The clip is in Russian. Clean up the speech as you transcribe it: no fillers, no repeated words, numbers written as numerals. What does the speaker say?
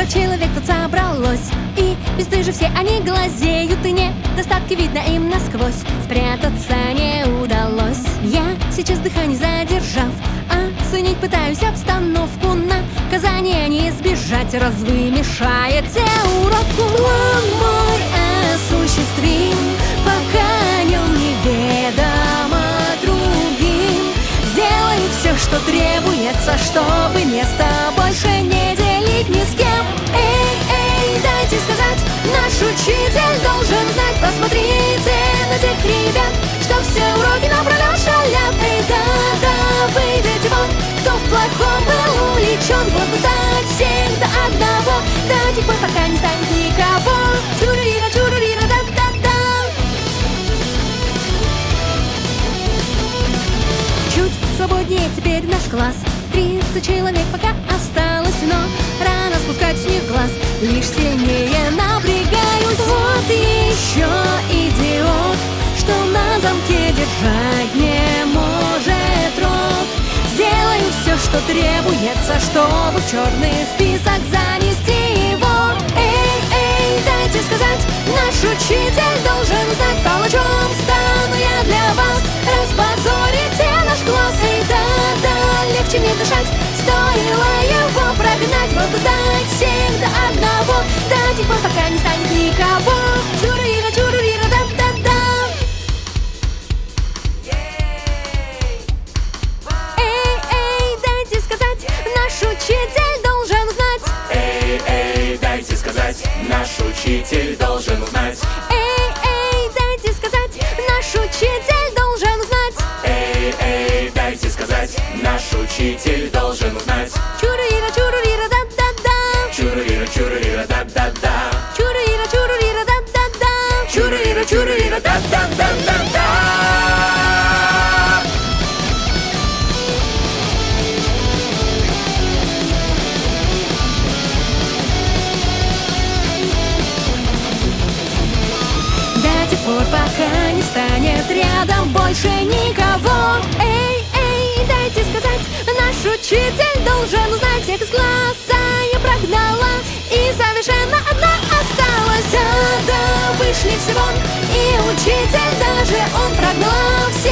100 человек тут собралось, и бесстыжи все они глазеют, и недостатки видно им насквозь. Спрятаться не удалось. Я сейчас дыхание задержав, оценить пытаюсь обстановку. Наказания не избежать, раз вы мешаете уроку. План мой осуществим, пока о нем неведомо другим. Сделаю все, что требуется, чтобы место больше не делить ни с кем. Эй, эй, дайте сказать, наш учитель должен знать. Посмотрите на тех ребят, что все уроки напролет шалят. Эй, да-да, выйдите вон, кто в плохом был увлечен. Вот бы сдать всех до одного, до тех пор, пока не станет никого. Чурурира, чурурира, да-да-да. Чуть свободнее теперь наш класс. 30 человек пока осталось, но рано спускать с них глаз. Лишь сильнее напрягаюсь. Вот еще идиот, что на замке держать не может рот. Сделаю все, что требуется, чтобы в черный список занести его. Эй, эй, дайте сказать, наш учитель должен знать. Палачом стану я для вас, распозорите наш класс. Эй, да-да, легче мне дышать, стоило его прогнать. Вот бы сдать всех до одного, до тех пор, пока не станет никого. Чурурира, чурурира, да-да-да. Эй, эй, дайте сказать, наш учитель должен знать. Эй, эй, дайте сказать, наш учитель должен узнать. Эй, эй, дайте сказать, наш учитель должен знать. Эй, эй, дайте сказать, наш учитель должен узнать. Чурурира, чурурира, да-да-да. Чурурира, чурурира, да-да-да. Чурурира, чурурира, да-да-да. Чурурира, чурурира, да-да-да-да-да. До тех пор, пока не станет рядом больше никого. Эй, эй, дайте сказать, наш учитель должен узнать. Всех из класса я прогнала, и совершенно одна осталась. Да, вышли все вон, и учитель даже он прогнал всех.